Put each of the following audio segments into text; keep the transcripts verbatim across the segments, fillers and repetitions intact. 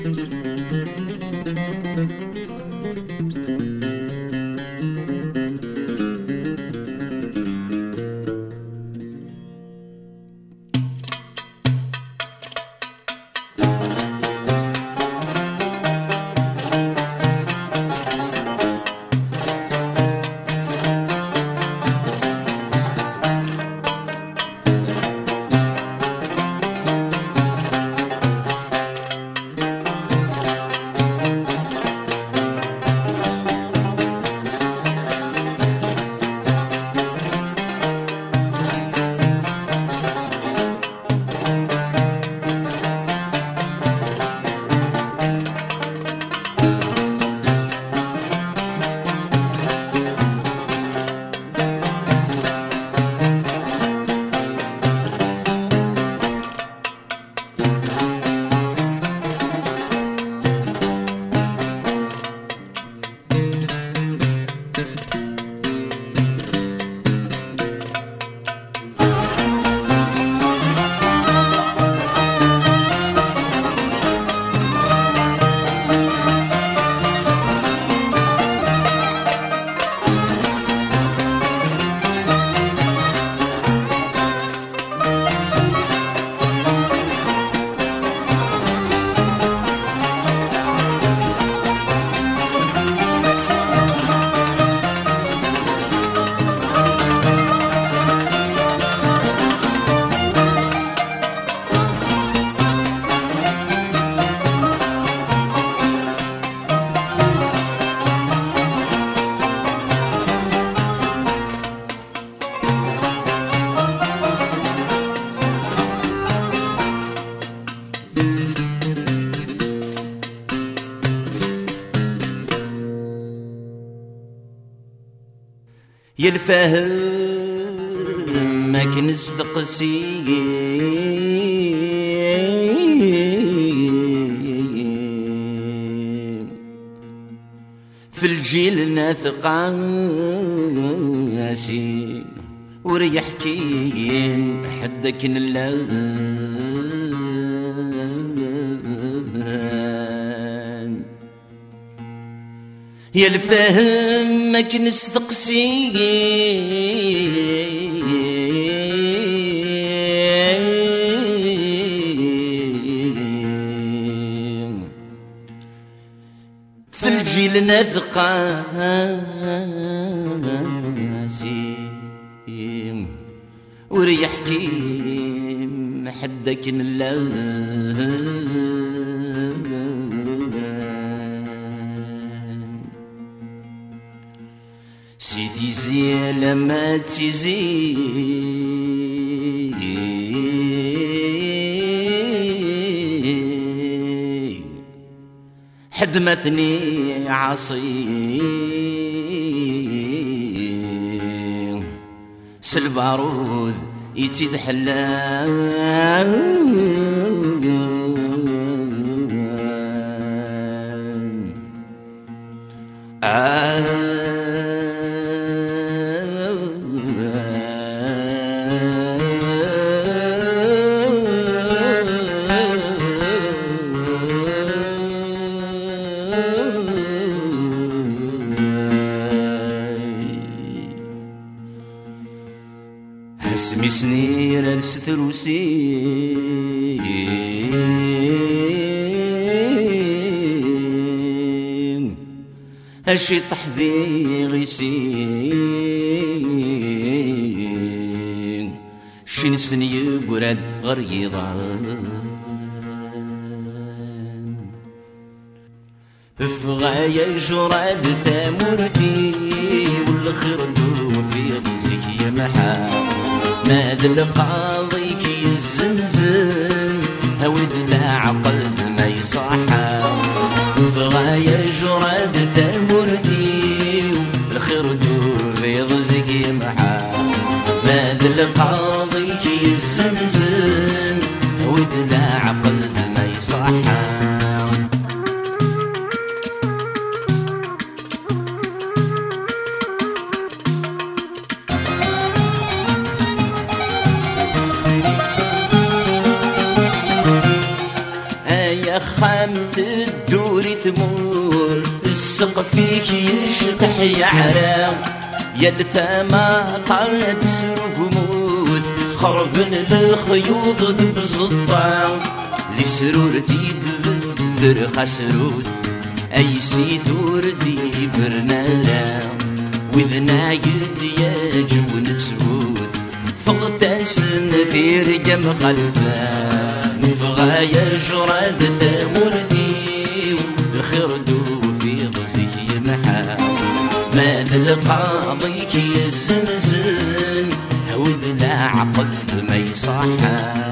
يا الفهم ما كنز تقسي في الجيل ناثقاسي وريحكين حدك نلان يا الفهم ما كنز تقسي في الجيل ناثقاسي وريحكي حدك نلان سيدي زي لما تزي حد مثني عصي سالبارود يتيد حلان آه اسمي سنير الستروسي هالشي طحذي غيسين شين سني براد غريضان فغاية جراد ثامورتي والخردو في غزك يا محا ماذا القاضي كي الزنزن هود العقل ما يصحى فغاية جراد ثامورتي الخردو في غزك يا محا ماذا القاضي كي الزنزن هود العقل ما يصحى الخام تدوري ثمور السقفيك يشطح يعرام يا الثما قاعد سرقموث خربن الخيوط بزطام لسرورتي بدر خسروت أي سيدور دي برنالا وذنا يدي جون تسود فغتاس نثير جم خلفا نفغا يجرد ثمرتي الخردو في غزيك يمحا ماذا القاضيك يزنزن هود لا عقل ما يصحى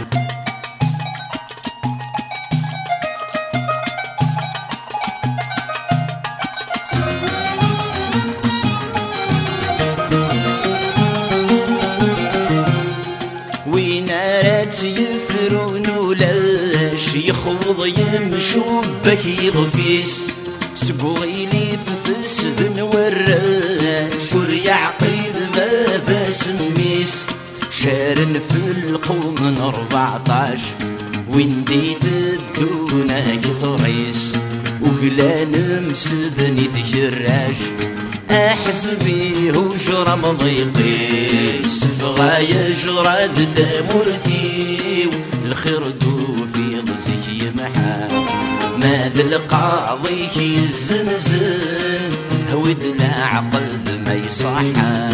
يفرون ولاش يخوض يمشوا بك يغفيس سقويلي في فسد وراش وريعقيل ما فاسميس شارن في القوم من أربعطاش وين ديت الدونا كثريس وقلان مسدني ذكراش أحسبي هجرة مضيقي سفغا يجرد ثمرتي الخردو في غزيك يمحا ماذا القاضيك يزنزن هود لا عقد ما يصحى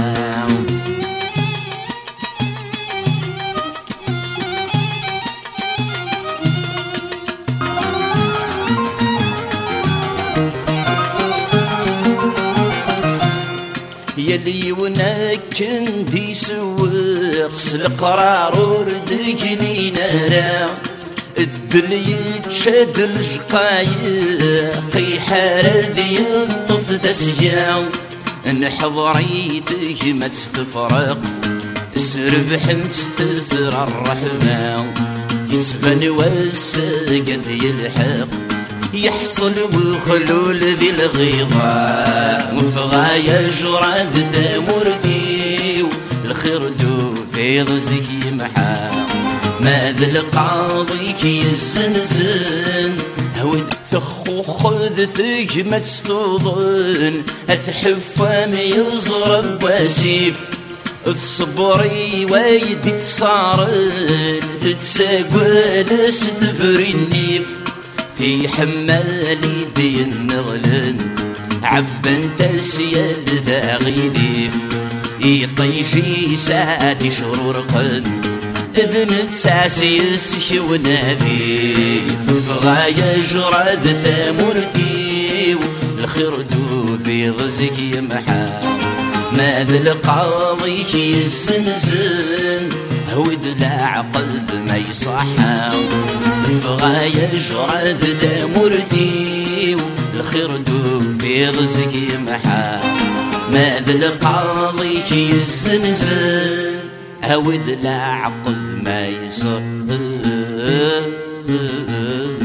يلي ونكن دي سوق القرار وردك لي نرى الدلي يتشد الشقايق يحارد ينطف ذسيا نحضريتك ما تستفرق سربح تستفر الرحمة يتبن والسقد يلحق يحصل والخلول ذي الغيظة وفغا يجرد ثمرتي الخردو في غزك يمحا ماذا القاضيك يزنزن هود ثخو خذ ثك ما تستوضن أثحفام يزرب واسيف الصبري ويدي تصارل تتساقوا تستبري النيف في حمالي دي النغلن عبن تسيال ذا غيليف يطيشي سادي شرور قن إذن تساسي يسكي ونادي فغا يجرد ثمرتي الخردو في غزك يمحا ماذا القاضيك يزنزن هود لا عقد ما يصحى فغا يجرد ثمرتي الخردو في غزك يمحا ماذا القاضيك يزنزن هود لا عقد ما يصحى